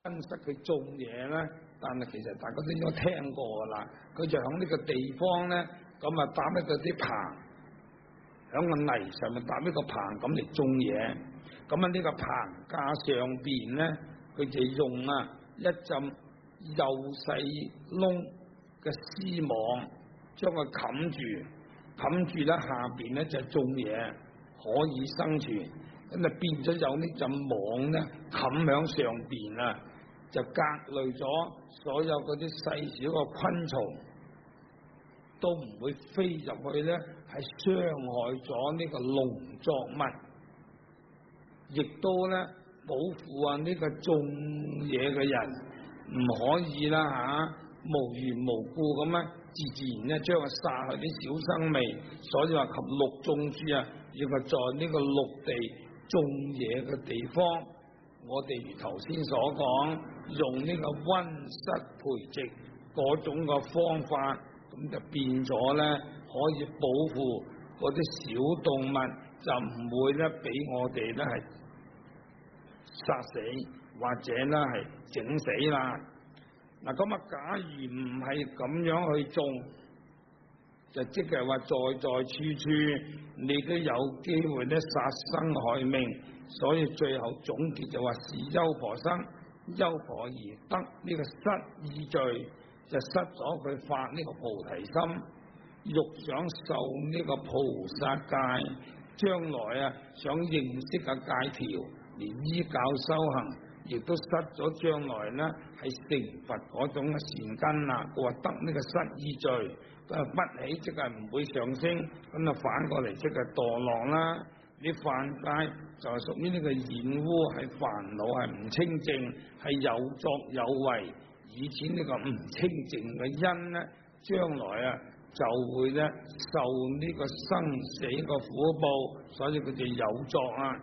溫室佢種嘢咧，但係其實大家都應該聽過㗎啦。佢就喺呢個地方咧，咁啊搭一個啲棚，喺個泥上面搭呢個棚咁嚟種嘢。咁啊呢個棚架上邊咧，佢就用一浸幼細窿嘅絲網將佢冚住咧，下邊咧就種嘢可以生存。咁啊變咗有呢浸網咧冚響上邊啊，就隔離咗所有嗰啲細小嘅昆蟲都唔會飛入去咧，係傷害咗呢個農作物。亦都咧保護呢個種嘢嘅人唔可以啦無緣無故咁自然咧將佢殺去啲小生命，所以話及陸種樹要係在呢個陸地種嘢嘅地方，我哋如頭先所講，用呢個溫室培植嗰種嘅方法，咁就變咗咧可以保護嗰啲小動物，就唔會咧俾我哋咧係殺死或者咧係整死啦。嗱咁假如唔係咁樣去種，就即係話在處處你都有機會咧殺生害命，所以最後總結就話是優婆生，優婆而得呢個失意罪，就失咗佢發呢個菩提心，欲想受呢個菩薩戒，將來想認識嘅戒條，連依教修行，亦都失咗將來呢係成佛嗰種嘅善根啦。佢話得呢個失意罪，不起即係唔會上升，咁反過嚟即係墮落啦。你犯戒就係屬於呢個染污，係煩惱，係唔清淨，係有作有為，以前呢個唔清淨嘅因呢，將來就會咧受呢個生死嘅苦報，所以佢就有作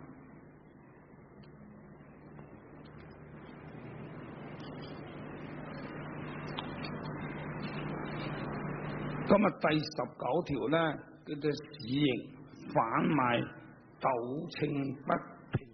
咁第19條咧，叫做使役販賣斗秤不平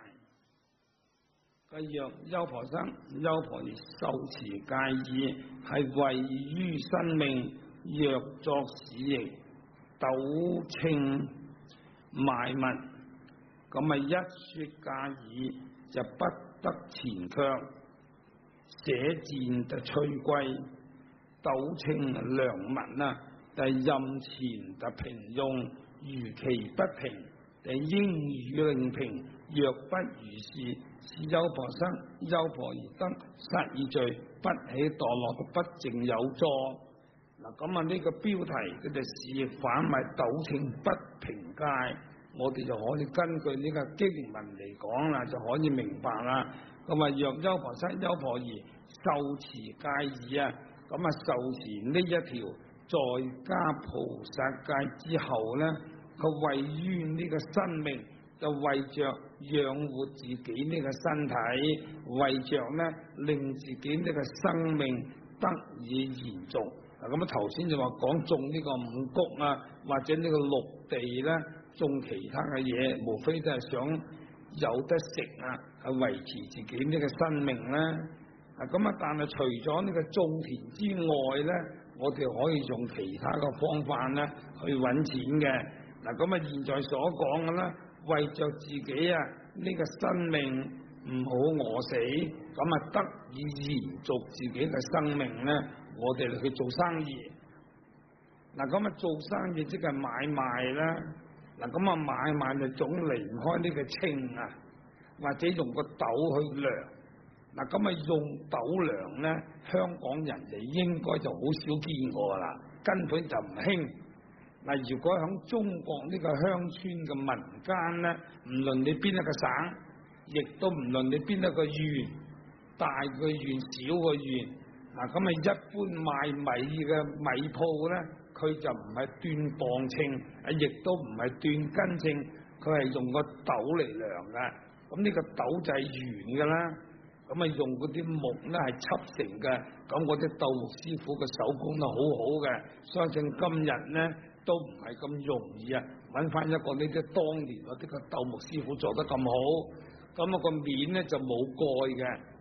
戒。佢若優婆生，優婆夷受持戒意，係為於生命，若作使役斗秤賣物，咁一說戒意，就不得前卻，捨賤就趨歸。斗秤良物但係任前就平用，如其不平，就應予令平。若不如是，是優婆生，優婆夷得失意罪，不起墮落嘅不淨有作。嗱咁呢個標題佢就使役販賣斗秤不平戒，我哋就可以根據呢個經文嚟講啦，就可以明白啦。咁若優婆生、優婆夷受持戒意咁受持呢一條在家菩薩戒之後咧，佢為於呢個生命，就為着養活自己呢個身體，為着咧令自己呢個生命得以延續。咁頭先就話講種呢個五穀或者呢個陸地咧，種其他嘅嘢，無非都係想有得食係維持自己呢個生命啦。但係除咗呢個種田之外咧，我哋可以用其他嘅方法咧去揾錢嘅。現在所講嘅咧，為着自己呢個生命唔好餓死，得以延續自己嘅生命咧，我哋去做生意。做生意即係買賣啦。買賣就總離唔開呢個秤或者用個斗去量。用斗量咧，香港人就應該就好少見過啦，根本就唔興。如果喺中國呢個鄉村嘅民間咧，唔論你邊一個省，亦都唔論你邊一個縣，大個縣、小個縣，一般賣米嘅米鋪咧，佢就唔係斷磅秤，亦都唔係斷斤秤，佢係用個斗嚟量嘅。呢個斗就係圓噶啦。用嗰啲木咧係砌成嘅，咁嗰啲鬥木師傅嘅手工都好好嘅，相信今日咧都唔係咁容易揾翻一個呢啲當年嗰啲個鬥木師傅做得咁好。個面咧就冇蓋嘅，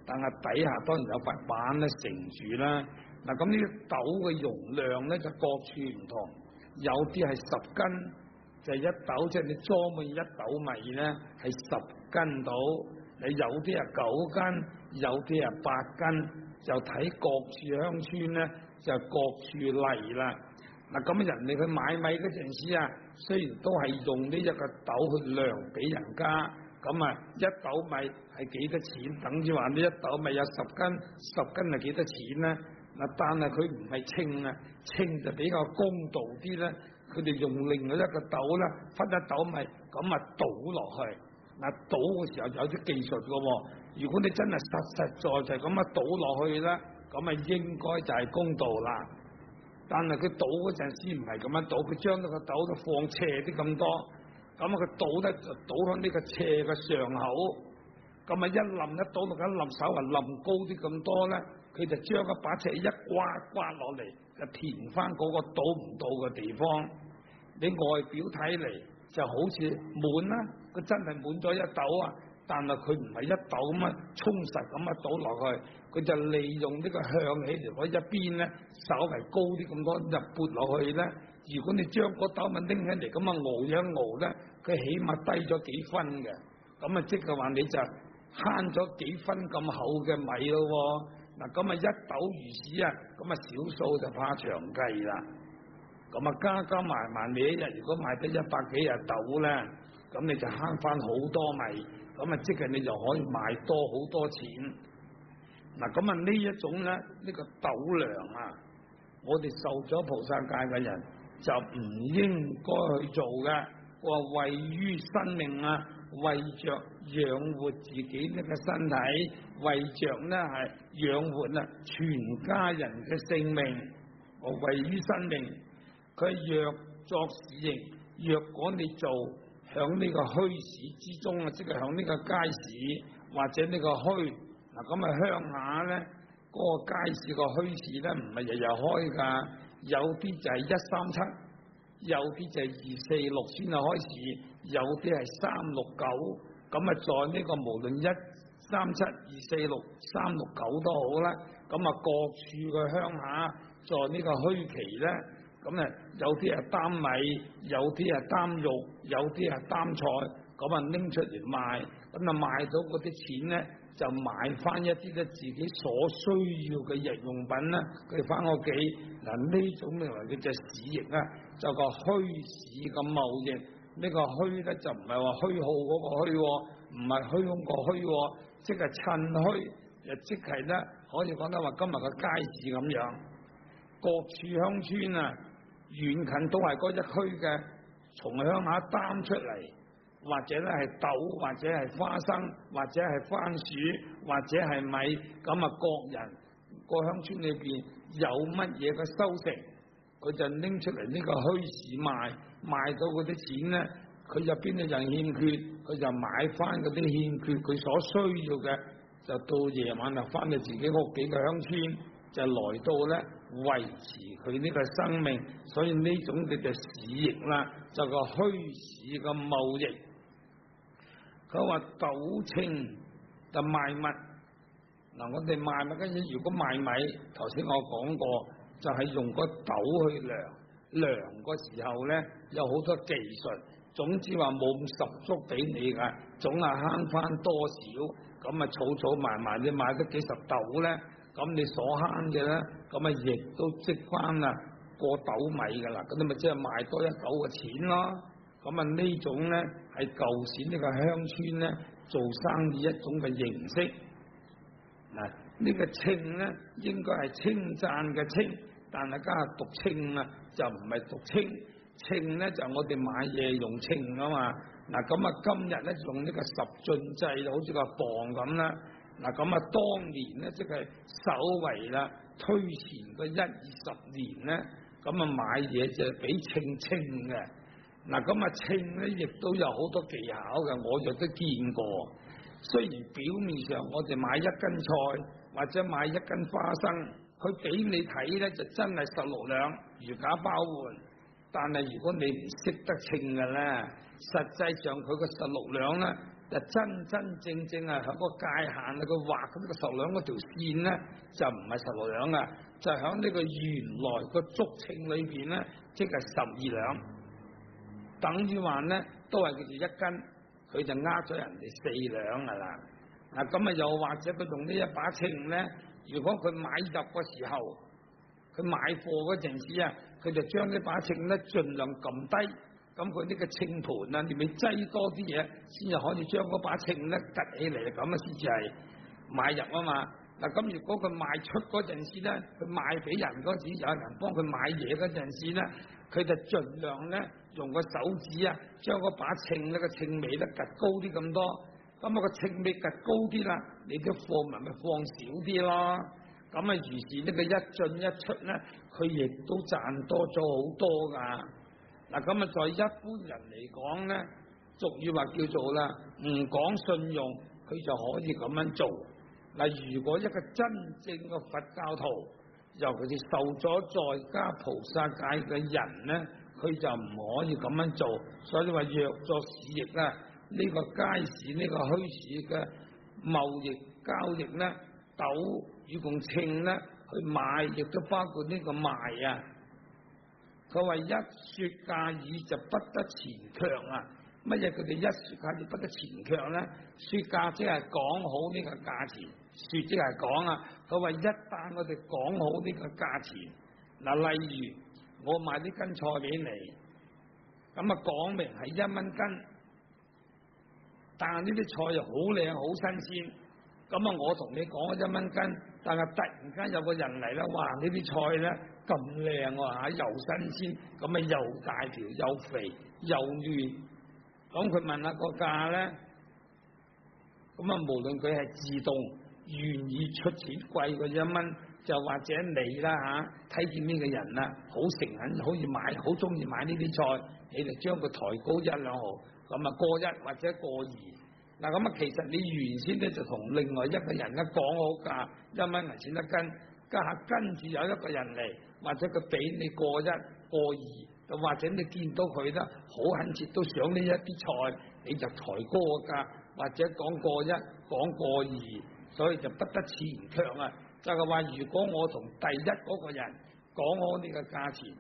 但係底下當然有塊板咧承住啦。嗱，咁呢啲斗嘅容量咧就各處唔同，有啲係10斤，就係一斗，即係你裝滿一斗米咧係10斤到，你有啲係9斤，有啲係8斤，就睇各處鄉村咧就各處例啦。嗱，咁人哋去買米嗰陣時啊，雖然都係用呢一個斗去量俾人家，咁啊一斗米係幾多錢？等於話呢一斗米有10斤，10斤係幾多錢咧？嗱，但係佢唔係稱啊，稱就比較公道啲咧。佢哋用另外一個斗咧，分一斗米，咁啊倒落去。嗱，倒嘅時候就有啲技術嘅喎。如果你真係實在就咁啊倒落去啦，咁啊應該就係公道啦。但係佢倒嗰陣時唔係咁樣倒，佢將個斗都放斜啲咁多，咁啊佢倒咧就倒喺呢個斜嘅上口，咁啊一冧一倒落一冧手啊冧高啲咁多咧，佢就將個把尺一刮落嚟，就填翻嗰個倒唔到嘅地方。你外表睇嚟就好似滿啦，佢真係滿咗一斗啊！但係佢唔係一斗咁啊，充實咁啊倒落去，佢就利用呢個向起嚟嗰一邊咧，稍為高啲咁多就撥落去咧。如果你將嗰斗咪拎起嚟咁啊熬一熬咧，佢起碼低咗幾分嘅，咁啊即係話你就慳咗幾分咁厚嘅米咯。嗱，咁啊一斗如是啊，咁啊少數就怕長計啦。咁啊加埋你一日如果賣得100幾廿斗咧，咁你就慳翻好多米，咁啊即係你就可以賣多好多錢。嗱，咁啊呢一種咧，呢個斗量啊，我哋受咗菩薩戒嘅人就唔應該去做嘅。我話為於生命啊，為着養活自己呢個身體，為着呢係養活啊全家人嘅性命。我為於生命，佢若作市營，若果你做響呢個墟市之中啊，即係響呢個街市或者呢個墟。嗱，咁啊鄉下咧，嗰個街市個墟市咧唔係日日開噶，有啲就係137，有啲就係246先係開市，有啲係369。咁啊，在呢個無論137、246、369都好啦，咁啊各處嘅鄉下在呢個墟期咧，咁啊有啲係擔米，有啲係擔肉，有啲係擔菜，咁啊拎出嚟賣，咁啊賣到嗰啲錢咧，就買翻一啲咧自己所需要嘅日用品啦，佢翻屋企。嗱，呢種認為嘅就市營啊，就個墟市嘅貿易。呢個墟咧就唔係話虛耗嗰個虛，唔係虛空個虛，即係趁墟，即係咧可以講得話今日嘅街市咁樣。各處鄉村啊，遠近都係嗰一區嘅，從鄉下擔出嚟。或者咧係豆，或者係花生，或者係番薯，或者係米，咁啊各人個鄉村裏邊有乜嘢嘅收成，佢就拎出嚟呢個墟市賣，賣到嗰啲錢咧，佢入邊嘅人欠缺，佢就買翻嗰啲欠缺佢所需要嘅，就到夜晚啊翻去自己屋企嘅鄉村，就來到咧維持佢呢個生命，所以呢種叫做市營啦，就個墟市嘅貿易。佢話斗稱就賣物。嗱，我哋賣物嗰陣，如果賣米，頭先我講過，就係用個斗去量個時候咧，有好多技術。總之話冇咁十足俾你噶，總係慳翻多少，咁啊儲埋，你買得幾十斗咧，咁你所慳嘅咧，咁啊亦都積翻啊過斗米噶啦，咁你咪即係賣多一斗嘅錢咯。咁啊呢種咧係舊時呢個鄉村咧做生意一種嘅形式。嗱，呢個稱咧應該係稱讚嘅稱，但係家下讀稱啊，就唔係讀稱。稱咧就我哋買嘢用稱啊嘛。嗱，咁啊今日咧用呢個十進制，好似個磅咁啦。嗱，咁啊當年咧即係稍為啦推前個1-20年咧，咁啊買嘢就係俾稱嘅。嗱，咁啊稱咧亦都有好多技巧嘅，我亦都見過。雖然表面上我哋買1斤菜或者買1斤花生，佢俾你睇咧就真係16兩，如假包換。但係如果你唔識得稱嘅咧，實際上佢個16兩咧就真真正正係喺個界限啊，佢畫咁呢個十兩嗰條線咧，就唔係16兩啊，就喺呢個原來個竹秤裏邊咧，即係12兩，等於話咧都係佢哋1斤，佢就呃咗人哋4兩噶啦。嗱咁啊，又或者佢用呢一把秤咧，如果佢買入嘅時候，佢買貨嗰陣時啊，佢就將呢把秤咧盡量撳低。咁佢呢個秤盤啊，你咪擠多啲嘢，先至可以將嗰把秤咧趌起嚟，咁啊先至係買入啊嘛。嗱咁如果佢賣出嗰陣時咧，佢賣俾人嗰時有人幫佢買嘢嗰陣時咧，佢就盡量咧用個手指啊，將嗰把秤咧個秤尾咧趌高啲咁多。咁啊個秤尾趌高啲啦，你啲貨物咪放少啲咯。咁啊於是呢個一進一出咧，佢亦都賺多咗好多噶。嗱咁啊，在一般人嚟講咧，俗語話叫做啦，唔講信用，佢就可以咁樣做。嗱，如果一個真正嘅佛教徒，尤其是受咗在家菩薩戒嘅人咧，佢就唔可以咁樣做。所以話若作市易啊，呢個街市呢個墟市嘅貿易交易咧，斗與共稱咧去買，亦都包括呢個賣啊。佢話一說價已就不得前強啊！乜嘢佢哋一說價就不得前強咧？說價即係講好呢個價錢，說即係講啊！佢話一旦我哋講好呢個價錢，嗱，例如我賣呢斤菜俾你，咁啊講明係1蚊斤，但係呢啲菜又好靚好新鮮，咁啊我同你講1蚊斤，但係突然間有個人嚟啦，哇！呢啲菜咧〜咁靚喎，又新鮮，咁啊又大條又肥又嫩，咁佢問下個價咧，咁啊無論佢係自動願意出錢貴過1蚊，就或者你啦嚇，睇見呢個人啦，好誠懇，好易買，好中意買呢啲菜，你就將佢抬高1、2毫，咁啊過1或者過2。嗱咁啊，其實你原先咧就同另外一個人咧講好價1蚊銀錢1斤，家下跟住有一個人嚟。或者佢俾你過1過2，又或者你見到佢咧好懇切都想呢一啲菜，你就抬高個價，或者講過1講過2，所以就不得前強啊！就係話如果我同第一嗰個人講好呢個價錢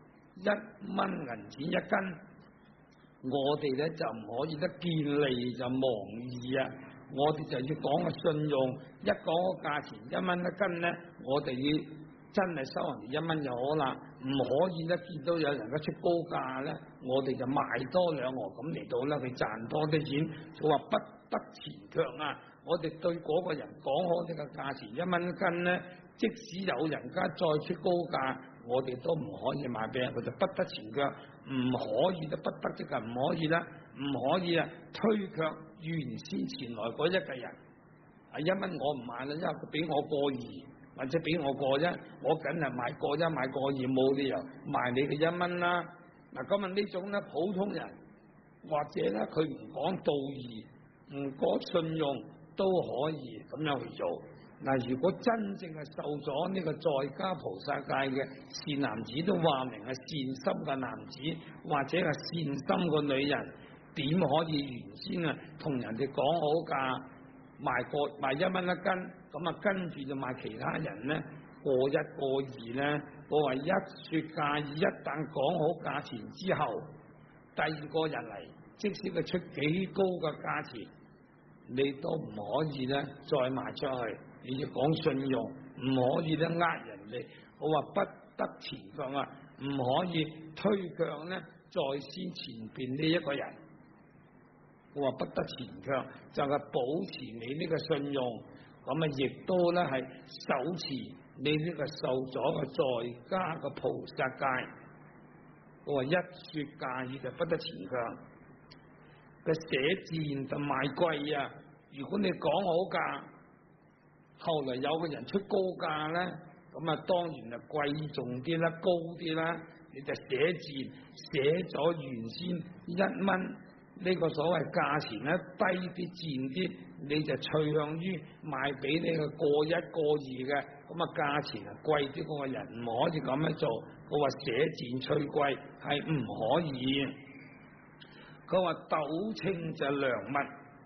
1蚊銀錢1斤，我哋咧就唔可以得見利就忘義啊！我哋就要講個信用，一講個價錢1蚊1斤咧，我哋要。真係收人哋1蚊就好啦，唔可以咧見到有人嘅出高價咧，我哋就賣多2毫咁嚟到咧，佢賺多啲錢。佢話不得前強啊！我哋對嗰個人講好呢個價錢1蚊斤咧，即使有人家再出高價，我哋都唔可以賣俾人，佢就不得前強，唔可以，都不得即係唔可以啦，唔可以啊推卻原先前來嗰一個人。1蚊我唔賣啦，因為佢俾我過2。或者俾我過1，我梗係買過1買過2，冇理由賣你嘅1蚊啦。嗱，咁啊呢種咧普通人或者咧佢唔講道義，唔講信用都可以咁樣去做。嗱，如果真正係受咗呢個在家菩薩戒嘅善男子，都話明係善心嘅男子，或者係善心嘅女人，點可以原先啊同人哋講好價賣1蚊1斤？咁啊，跟住就賣其他人咧過1過2咧。我話一說價，一旦講好價錢之後，第二個人嚟，即使佢出幾高嘅價錢，你都唔可以咧再賣出去。你要講信用，唔可以咧呃人哋。我話不得前強啊，唔可以推卻咧在先前邊呢一個人。我話不得前強，就係保持你呢個信用。咁啊，亦都咧係手持你呢個受咗嘅在家嘅菩薩戒。我話一說價已就不得前強。嘅寫賤就賣貴啊！如果你講好價，後來有個人出高價咧，咁啊當然係貴重啲啦，高啲啦，你就寫賤，寫咗原先1蚊。呢個所謂價錢咧低啲賤啲，你就趨向於賣俾你個過1過2嘅，咁啊價錢係貴啲嗰個人唔可以咁樣做。我話寫賤趨貴係唔可以。佢話斗秤就良物，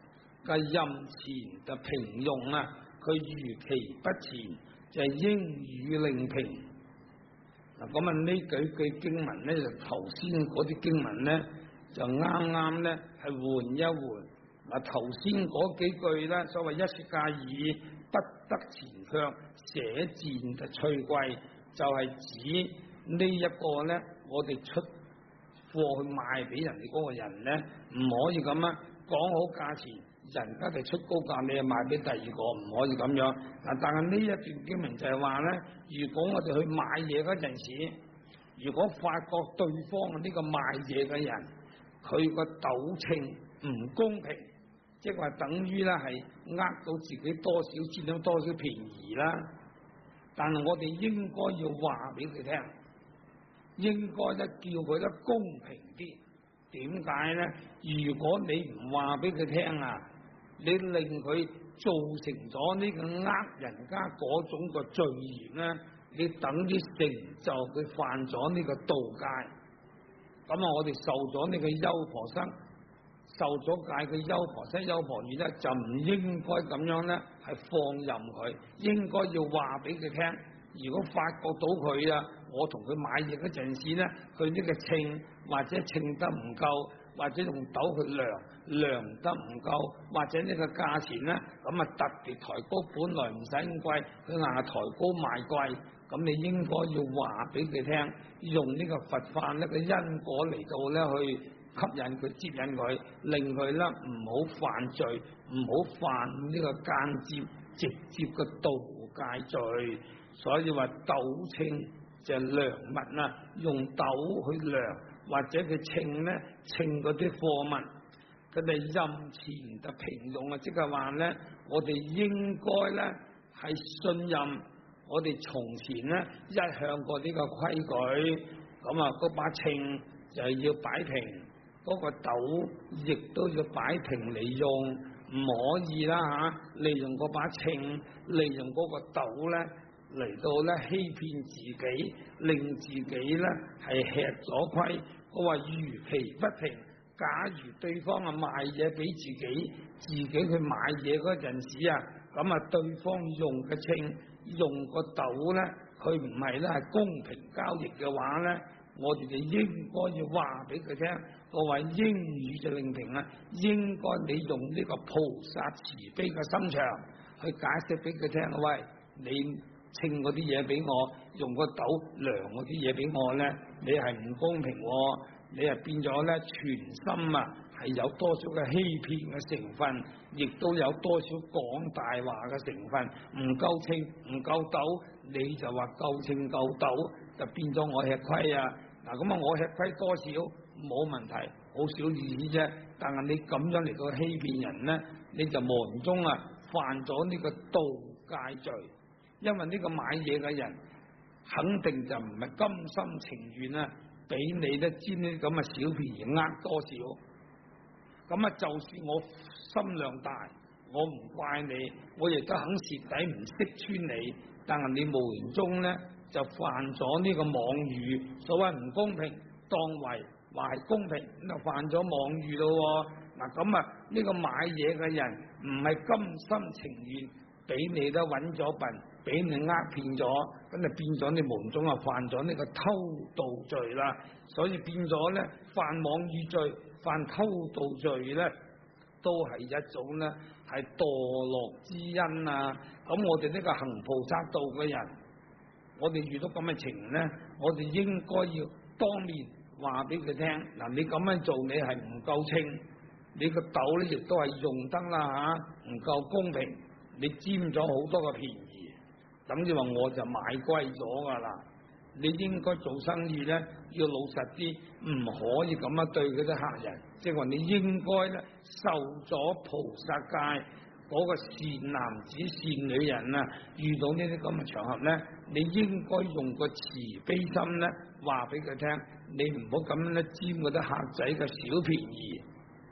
嘅任前就平用啊，佢如其不前就係應予令平。嗱，咁啊呢幾句經文咧，就頭先嗰啲經文咧就啱啱咧係換一換。嗱，頭先嗰幾句咧，所謂一說介爾，不得前卻，捨賤就趨貴，就係指呢一個咧，我哋出貨去賣俾人哋嗰個人咧，唔可以咁啊，講好價錢，人家哋出高價，你又賣俾第二個，唔可以咁樣。嗱，但係呢一段經文就係話咧，如果我哋去買嘢嗰陣時，如果發覺對方呢個賣嘢嘅人，佢個鬥稱唔公平，即係話等於咧係呃到自己多少，佔到多少便宜啦。但係我哋應該要話俾佢聽，應該咧叫佢咧公平啲。點解咧？如果你唔話俾佢聽啊，你令佢造成咗呢個呃人家嗰種個罪孽咧，你等於成就佢犯咗呢個盜戒。咁啊，我哋受咗呢個優婆塞，受咗戒嘅優婆塞、優婆夷咧，就唔應該咁樣咧，係放任佢，應該要話俾佢聽。如果發覺到佢啊，我同佢買嘢嗰陣時咧，佢呢個稱或者稱得唔夠，或者用斗去量得唔夠，或者呢個價錢咧，咁啊特別抬高，本來唔使咁貴，佢硬係抬高賣貴，咁你應該要話俾佢聽，用呢個佛法呢個因果嚟到咧去吸引佢、接引佢，令佢咧唔好犯罪，唔好犯呢個間接、直接嘅盜戒罪。所以話斗稱就係量物啦，用斗去量，或者佢稱咧稱嗰啲貨物，佢哋任前就平用啊，即係話咧，我哋應該咧係信任我哋從前咧一向過呢個規矩，咁啊嗰把稱就係要擺平，嗰個斗亦都要擺平嚟用，唔可以啦嚇，利用嗰把稱，利用嗰個斗咧嚟到咧欺騙自己，令自己咧係吃咗虧。我話如其不平，假如對方啊賣嘢俾自己，自己去買嘢嗰陣時啊，咁啊對方用嘅稱，用個斗咧，佢唔係咧係公平交易嘅話咧，我哋就應該要話俾佢聽。我話應予就令平啦，應該你用呢個菩薩慈悲嘅心腸去解釋俾佢聽。喂，你稱嗰啲嘢俾我，用個斗量嗰啲嘢俾我咧，你係唔公平，你係變咗咧全心啊係有多少嘅欺騙嘅成分，亦都有多少講大話嘅成分，唔夠稱唔夠斗，你就話夠稱夠斗，就變咗我吃虧啊！嗱，咁啊我吃虧多少冇問題，好少意思啫。但係你咁樣嚟到欺騙人咧，你就無形中啊犯咗呢個盜戒罪。因為呢個買嘢嘅人肯定就唔係甘心情願啊，俾你咧佔呢咁嘅小便宜，呃多少。咁啊，就算我心量大，我唔怪你，我亦都肯蝕底唔識穿你，但係你無形中咧就犯咗呢個妄語，所謂唔公平，當為話係公平，咁就犯咗妄語咯。嗱，咁啊呢個買嘢嘅人唔係甘心情願俾你咧揾咗笨，俾你呃騙咗，咁就變咗你無形中啊犯咗呢個偷盜罪啦。所以變咗咧犯妄語罪、犯偷盜罪咧，都係一種咧係墮落之因啊。咁我哋呢個行菩薩道嘅人，我哋遇到咁嘅情咧，我哋應該要當面話俾佢聽。嗱，你咁樣做你係唔夠稱，你個斗咧亦都係用得啦嚇，唔夠公平，你佔咗好多個便宜，等於話我就買貴咗噶啦。你應該做生意咧要老實啲，唔可以咁樣對嗰啲客人，即係話你應該咧受咗菩薩戒嗰個善男子善女人啊，遇到呢啲咁嘅場合咧，你應該用個慈悲心咧話俾佢聽，你唔好咁樣咧佔嗰啲客仔嘅小便宜，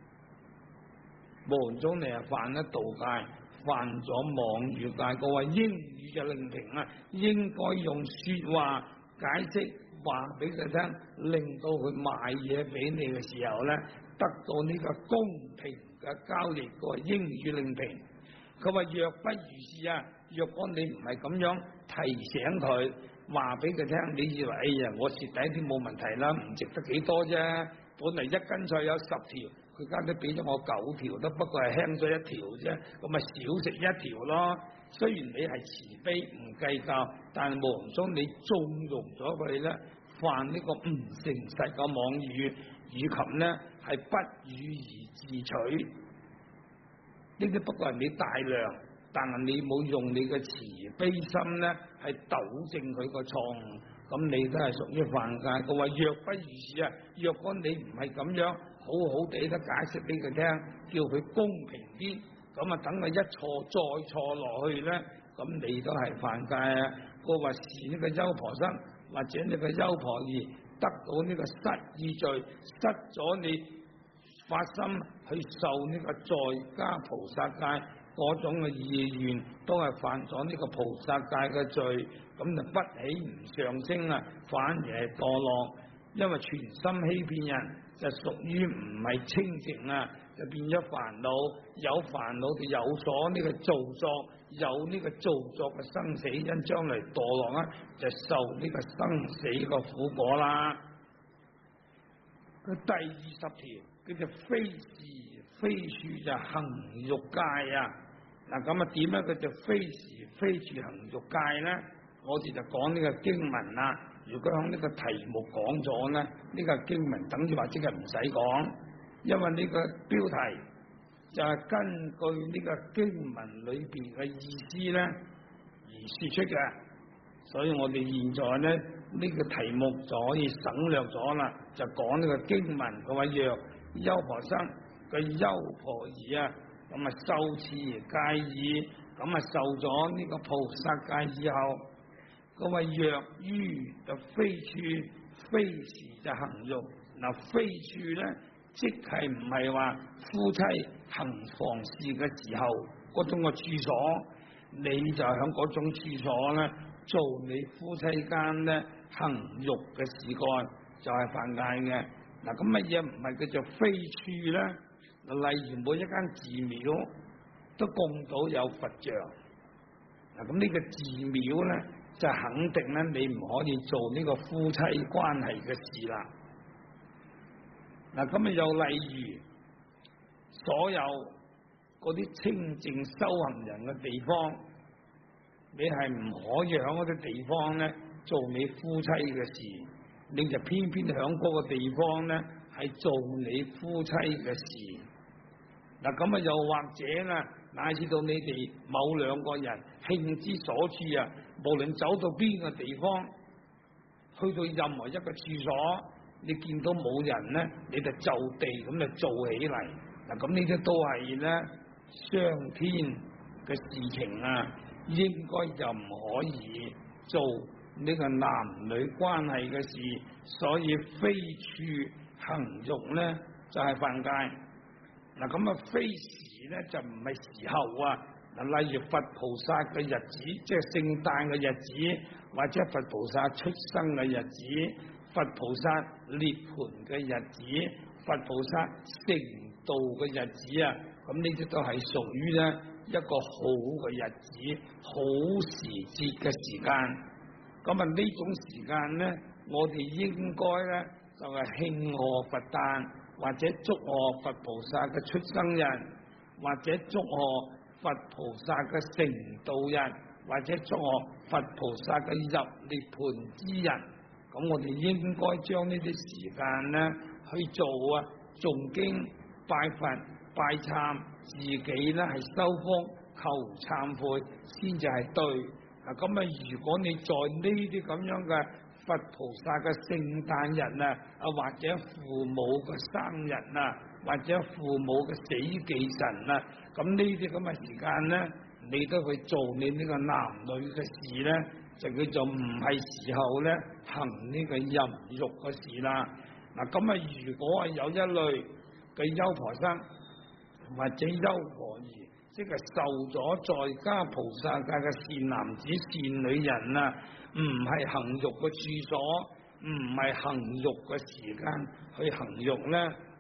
無形中你係犯咗盜戒，犯咗妄語戒。我話應予就令平啊，應該用說話解釋話俾佢聽，令到佢買嘢俾你嘅時候咧，得到呢個公平嘅交易，佢話應予令平。佢話若不如是啊，若果你唔係咁樣提醒佢，話俾佢聽，你以為哎呀我蝕底啲冇問題啦，唔值得幾多啫，本嚟一斤菜有10條，佢家都俾咗我9條，都不過係輕咗1條啫，咁咪少食1條咯。雖然你係慈悲唔計較，但係無形中你縱容咗佢咧，犯呢個唔誠實嘅妄語，以及呢係不予而自取。呢啲不過係你大量，但係你冇用你嘅慈悲心咧，係糾正佢個錯誤，咁你都係屬於犯戒。佢話若不如是啊，若果你唔係咁樣，好好地都解釋俾佢聽，叫佢公平啲，咁啊等佢一錯再錯落去咧，咁你都係犯戒啊。佢話是呢個優婆塞或者呢個優婆夷得到呢個失意罪，失咗你發心去受呢個在家菩薩戒嗰種嘅意願，都係犯咗呢個菩薩戒嘅罪，咁就不起唔上升啊，反而係墮落。因為全心欺騙人，就屬於唔係清淨啊，就變咗煩惱，有煩惱就有所呢個造作，有呢個造作嘅生死因，將來墮落啊，就受呢個生死嘅苦果啦。佢第20條。叫做非時非處就行欲戒啊！嗱咁啊點樣佢就非時非處行欲戒咧？我哋就講呢個經文啦。如果響呢個題目講咗咧，呢個經文等於話即係唔使講，因為呢個標題就係根據呢個經文裏邊嘅意思咧而說出嘅，所以我哋現在咧呢個題目就可以省略咗啦，就講呢個經文佢話若優婆塞嘅優婆夷啊，咁啊受持戒已，咁啊受咗呢個菩薩戒以後，佢話若於就非處非時就行欲。嗱非處咧，即係唔係話夫妻行房事嘅時候嗰種嘅處所，你就響嗰種處所咧做你夫妻間咧行欲嘅事幹，就係犯戒嘅。嗱咁乜嘢唔係叫做非處咧？例如每一間寺廟都供到有佛像，嗱咁呢個寺廟咧就肯定咧你唔可以做呢個夫妻關係嘅事啦。嗱咁啊又例如所有嗰啲清淨修行人嘅地方，你係唔可以喺嗰啲地方咧做你夫妻嘅事。你就偏偏響嗰個地方咧，係做你夫妻嘅事。嗱咁啊，又或者啦，乃至到你哋某兩個人興之所處啊，無論走到邊個地方，去到任何一個處所，你見到冇人咧，你就就地咁就做起嚟。嗱咁呢啲都係咧傷天嘅事情啊，應該就唔可以做呢個男女關係嘅事，所以非處行欲咧就係犯戒。嗱咁啊，非時咧就唔係時候啊。嗱，例如佛菩薩嘅日子，即係聖誕嘅日子，或者佛菩薩出生嘅日子，佛菩薩涅槃嘅日子，佛菩薩成道嘅日子啊，咁呢啲都係屬於咧一個好嘅日子、好時節嘅時間。咁啊呢種時間咧，我哋應該咧就係慶賀佛誕，或者祝賀佛菩薩嘅出生日，或者祝賀佛菩薩嘅成道日，或者祝賀佛菩薩嘅入涅槃之日。咁我哋應該將呢啲時間咧去做啊誦經、拜佛、拜懺，自己咧係修福、求懺悔，先至係對。嗱咁啊，如果你在呢啲咁樣嘅佛菩薩嘅聖誕日啊，或者父母嘅生日啊，或者父母嘅死忌神啊，咁呢啲咁嘅時間咧，你都去做你呢個男女嘅事咧，就叫做唔係時候咧行呢個淫欲嘅事啦。嗱咁啊，如果係有一類嘅優婆塞或者優婆夷，即係受咗在家菩薩戒嘅善男子善女人啊，唔係行欲嘅處所，唔係行欲嘅時間去行欲咧，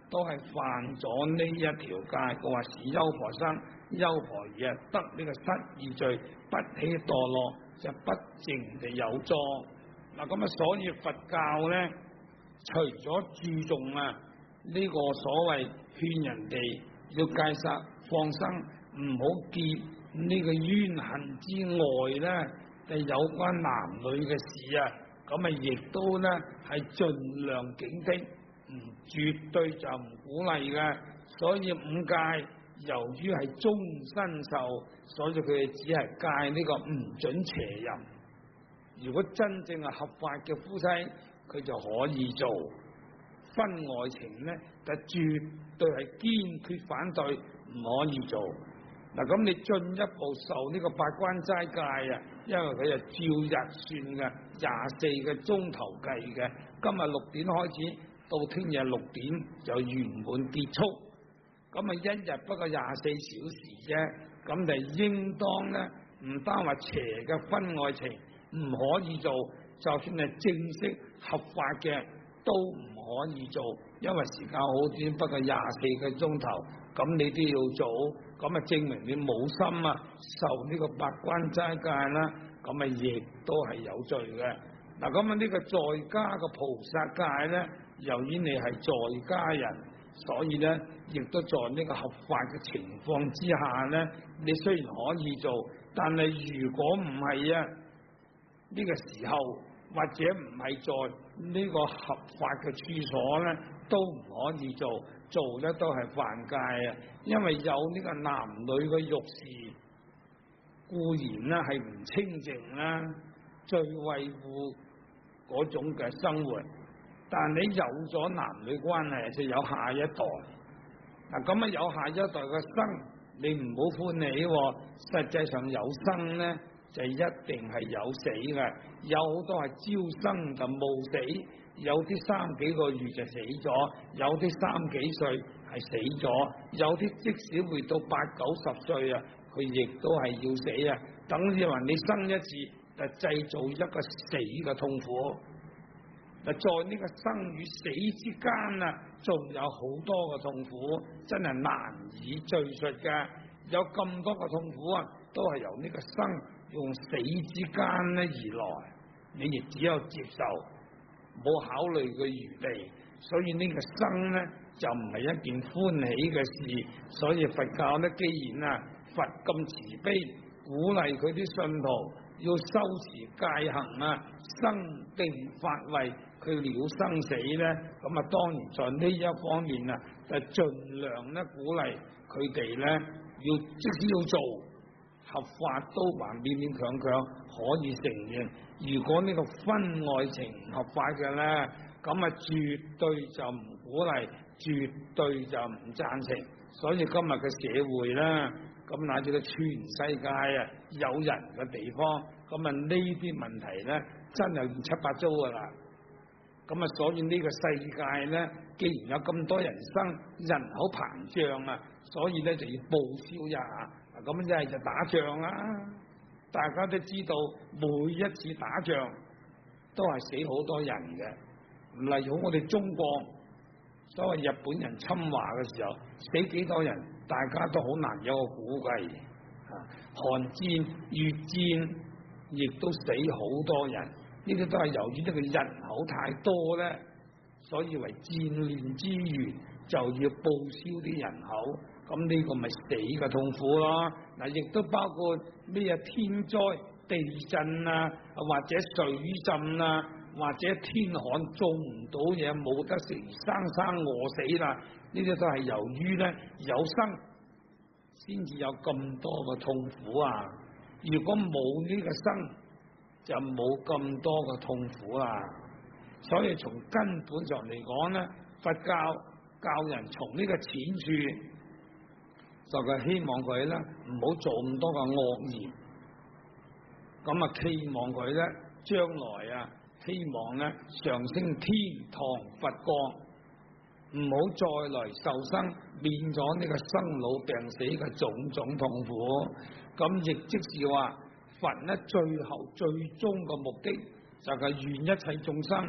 都係犯咗呢一條戒。佢話是優婆生，優婆夷得呢個失義罪，不起墮落，就不淨地有助。嗱咁啊，所以佛教咧，除咗注重呢個所謂勸人哋要戒殺放生，唔好結呢個冤恨之外咧，就有關男女嘅事啊，咁啊亦都咧係盡量警惕，絕對就唔鼓勵嘅。所以五戒由於係終身受，所以佢哋只係戒呢個唔准邪淫。如果真正係合法嘅夫妻，佢就可以做。婚外情咧，就絕對係堅決反對，唔可以做。嗱，咁你進一步受呢個八關齋戒啊，因為佢係照日算嘅，24個鐘頭計嘅。今日6點開始，到聽日6點就圓滿結束。咁啊，一日不過24小時啫，咁就應當咧，唔單話邪嘅婚外情唔可以做，就算係正式合法嘅都唔可以做，因為時間好短，不過24個鐘頭，咁你都要做，咁啊證明你冇心受呢個八關齋戒啦，咁啊亦都係有罪嘅。嗱，咁啊呢個在家嘅菩薩戒咧，由於你係在家人，所以咧亦都在呢個合法嘅情況之下咧，你雖然可以做，但係如果唔係呢個時候，或者唔係在呢個合法嘅處所咧，都唔可以做，做咧都係犯戒啊！因為有呢個男女嘅欲事，固然咧係唔清淨啦，最維護嗰種嘅生活，但你有咗男女關係，就有下一代。嗱，咁啊有下一代嘅生，你唔好歡喜喎，實際上有生咧，就一定係有死嘅，有好多係朝生就冇死，有啲3幾個月就死咗，有啲3幾歲係死咗，有啲即使活到8、90歲啊，佢亦都係要死啊！等於話你生一次就製造一個死嘅痛苦，在呢個生與死之間仲有好多嘅痛苦，真係難以敘述嘅。有咁多嘅痛苦都係由呢個生用死之間而來，你亦只有接受，冇考慮嘅餘地。所以呢個生就唔係一件歡喜嘅事。所以佛教既然佛咁慈悲，鼓勵佢啲信徒要修持戒行生定發慧，佢了生死咁當然在呢一方面就盡量鼓勵佢哋要即使要做合法都還勉勉強強可以承認。如果呢個婚外情唔合法嘅咁絕對就唔鼓勵，絕對就唔贊成。所以今日嘅社會咁乃至到全世界有人嘅地方，咁呢啲問題真係亂七八糟噶啦。咁所以呢個世界既然有咁多人生，人口膨脹所以就要報銷一下。咁一係就打仗啦，大家都知道每一次打仗都係死好多人嘅。例如我哋中國所謂日本人侵華嘅時候，死幾多人，大家都好難有個估計。韓戰、越戰亦都死好多人，呢啲都係由於呢個人口太多所以為戰亂之餘就要報銷啲人口。咁呢個咪死嘅痛苦咯。嗱，亦都包括咩天災、地震或者水浸或者天旱種唔到嘢，冇得食，生餓死啦。呢啲都係由於有生先至有咁多嘅痛苦啊。如果冇呢個生，就冇咁多嘅痛苦啦。所以從根本上嚟講佛教教人從呢個淺處，就係希望佢唔好做咁多嘅惡言，咁期望佢將來希望上升天堂佛國，唔好再來受生，免咗呢個生老病死嘅種種痛苦。咁亦即是話佛最後最終嘅目的就係願一切眾生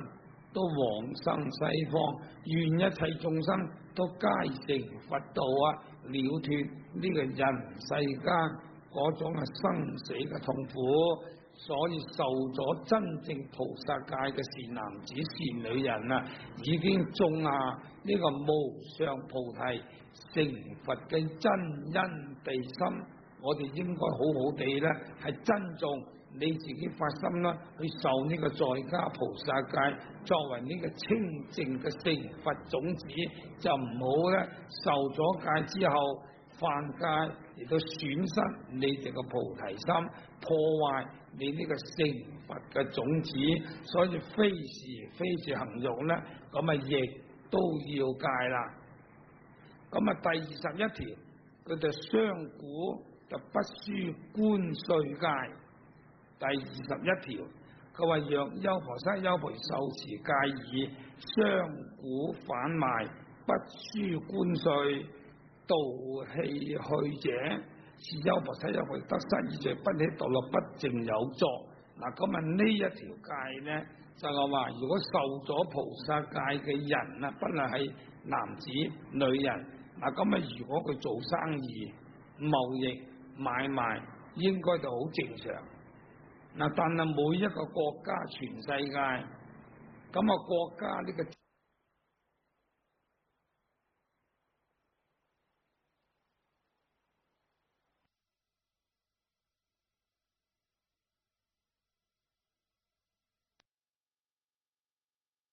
都往生西方，願一切眾生都皆成佛道啊，了脫呢個人世間嗰種生死嘅痛苦，所以受咗真正菩薩戒嘅善男子善女人啊，已經種下呢個無上菩提成佛嘅真因地心。我哋應該好好地咧，係珍重你自己發心啦，去受呢個在家菩薩戒，作為呢個清淨嘅成佛種子，就唔好咧受咗戒之後犯戒，亦都損失你哋嘅菩提心，破壞你呢個成佛嘅種子。所以非時非時行欲咧，咁啊亦都要戒啦。咁啊第21條，佢就雙股就不輸關稅戒。第21條，佢話若優婆塞優婆夷受持戒已，雙股販賣不輸關稅，盜棄去者，是優婆塞優婆夷得失已罪，不起墮落，不淨有作。嗱，咁啊呢一條戒呢，就係話如果受咗菩薩戒嘅人啊，不論係男子女人，嗱咁啊如果佢做生意貿易買賣，應該就好正常。嗱，但係每一個國家全世界，咁啊國家呢個